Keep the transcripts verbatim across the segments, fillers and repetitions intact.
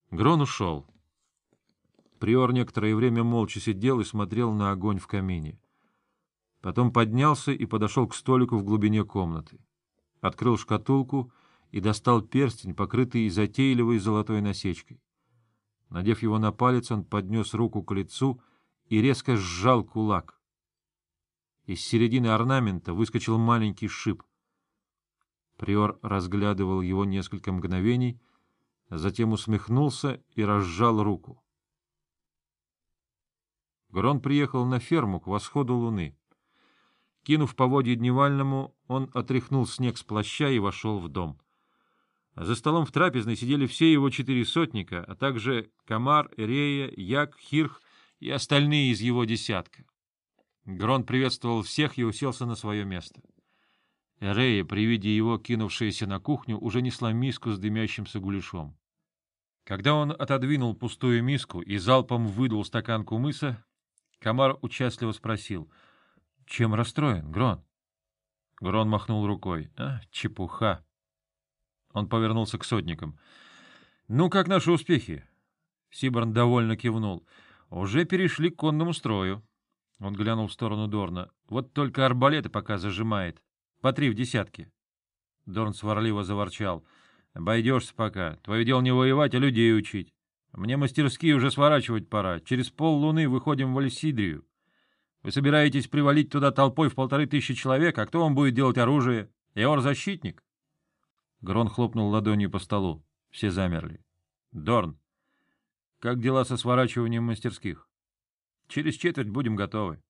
Грон ушел. Приор некоторое время молча сидел и смотрел на огонь в камине. Потом поднялся и подошел к столику в глубине комнаты. Открыл шкатулку и достал перстень, покрытый затейливой золотой насечкой. Надев его на палец, он поднес руку к лицу и резко сжал кулак. Из середины орнамента выскочил маленький шип. Приор разглядывал его несколько мгновений, затем усмехнулся и разжал руку. Грон приехал на ферму к восходу луны. Кинув поводья Дневальному, он отряхнул снег с плаща и вошел в дом. За столом в трапезной сидели все его четыре сотника, а также Камар, Эрея, Як, Хирх и остальные из его десятка. Грон приветствовал всех и уселся на свое место. Эрея, при виде его, кинувшаяся на кухню, уже несла миску с дымящимся гуляшом. Когда он отодвинул пустую миску и залпом выдул стакан кумыса, Камар участливо спросил: — Чем расстроен, Грон? Грон махнул рукой. — А, чепуха. Он повернулся к сотникам. — Ну, как наши успехи? Сиборн довольно кивнул. — Уже перешли к конному строю. Он глянул в сторону Дорна. — Вот только арбалеты пока зажимает. По три в десятке. Дорн сварливо заворчал. — Обойдешься пока. Твое дело не воевать, а людей учить. Мне мастерские уже сворачивать пора. Через поллуны выходим в Альсидрию. Вы собираетесь привалить туда толпой в полторы тысячи человек, а кто вам будет делать оружие? Эор-защитник? Грон хлопнул ладонью по столу. Все замерли. — Дорн, как дела со сворачиванием мастерских? — Через четверть будем готовы.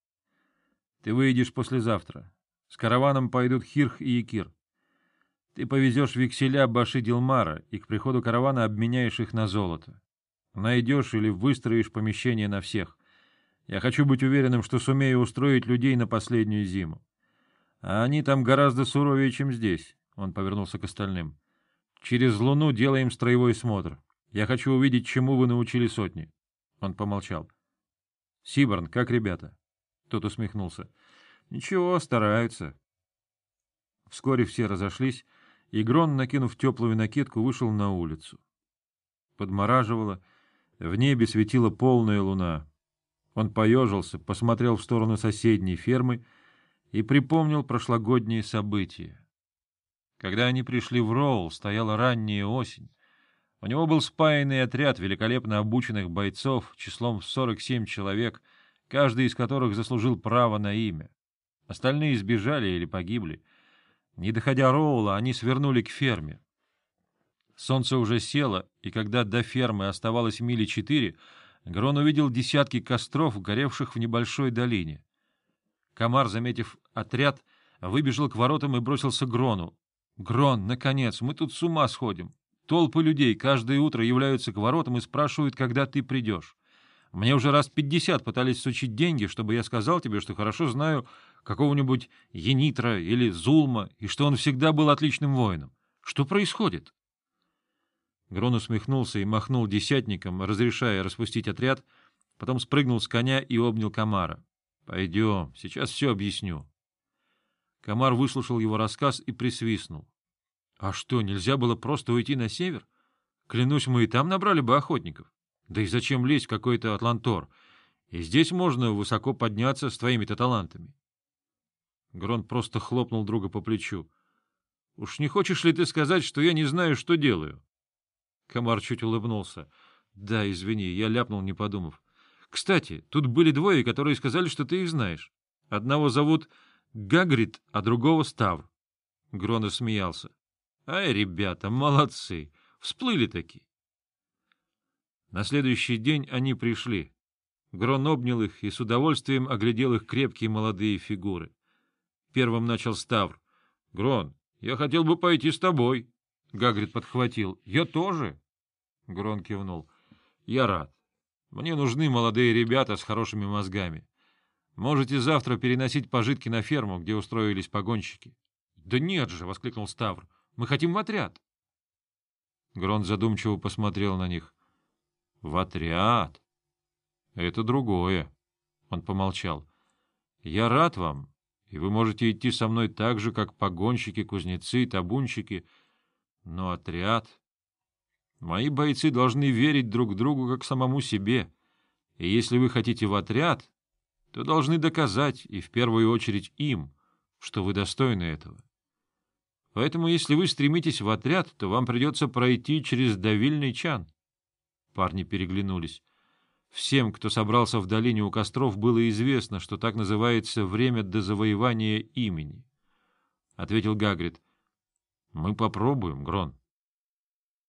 Ты выйдешь послезавтра. С караваном пойдут Хирх и Якир. Ты повезешь векселя Баши Дилмара и к приходу каравана обменяешь их на золото. Найдешь или выстроишь помещение на всех. Я хочу быть уверенным, что сумею устроить людей на последнюю зиму. А они там гораздо суровее, чем здесь. Он повернулся к остальным. Через луну делаем строевой смотр. Я хочу увидеть, чему вы научили сотни. Он помолчал. Сиборн, как ребята? Тот усмехнулся. Ничего, стараются. Вскоре все разошлись, и Грон, накинув теплую накидку, вышел на улицу. Подмораживало, в небе светила полная луна. Он поежился, посмотрел в сторону соседней фермы и припомнил прошлогодние события. Когда они пришли в Роул, стояла ранняя осень. У него был спаянный отряд великолепно обученных бойцов числом в сорок семь человек, каждый из которых заслужил право на имя. Остальные сбежали или погибли. Не доходя Роула, они свернули к ферме. Солнце уже село, и когда до фермы оставалось мили четыре, Грон увидел десятки костров, горевших в небольшой долине. Камар, заметив отряд, выбежал к воротам и бросился к Грону. — Грон, наконец, мы тут с ума сходим. Толпы людей каждое утро являются к воротам и спрашивают, когда ты придешь. Мне уже раз пятьдесят пытались сучить деньги, чтобы я сказал тебе, что хорошо знаю какого-нибудь Енитра или Зулма, и что он всегда был отличным воином. Что происходит? Грон усмехнулся и махнул десятникам, разрешая распустить отряд, потом спрыгнул с коня и обнял Камара. — Пойдем, сейчас все объясню. Камар выслушал его рассказ и присвистнул. — А что, нельзя было просто уйти на север? Клянусь, мы и там набрали бы охотников. Да и зачем лезть в какой-то Атлантор? И здесь можно высоко подняться с твоими-то талантами. Грон просто хлопнул друга по плечу. — Уж не хочешь ли ты сказать, что я не знаю, что делаю? Камар чуть улыбнулся. — Да, извини, я ляпнул, не подумав. — Кстати, тут были двое, которые сказали, что ты их знаешь. Одного зовут Гагрид, а другого Ставр. Грон рассмеялся. — Ай, ребята, молодцы! Всплыли такие. На следующий день они пришли. Грон обнял их и с удовольствием оглядел их крепкие молодые фигуры. Первым начал Ставр. — Грон, я хотел бы пойти с тобой. Гагрид подхватил. — Я тоже. Грон кивнул. — Я рад. Мне нужны молодые ребята с хорошими мозгами. Можете завтра переносить пожитки на ферму, где устроились погонщики. — Да нет же, — воскликнул Ставр. — Мы хотим в отряд. Грон задумчиво посмотрел на них. — В отряд? Это другое. Он помолчал. — Я рад вам, и вы можете идти со мной так же, как погонщики, кузнецы, табунщики. Но отряд... Мои бойцы должны верить друг другу как самому себе, и если вы хотите в отряд, то должны доказать, и в первую очередь им, что вы достойны этого. Поэтому, если вы стремитесь в отряд, то вам придется пройти через давильный чан. Парни переглянулись. Всем, кто собрался в долине у костров, было известно, что так называется время до завоевания имени. Ответил Гагрид. — Мы попробуем, Грон.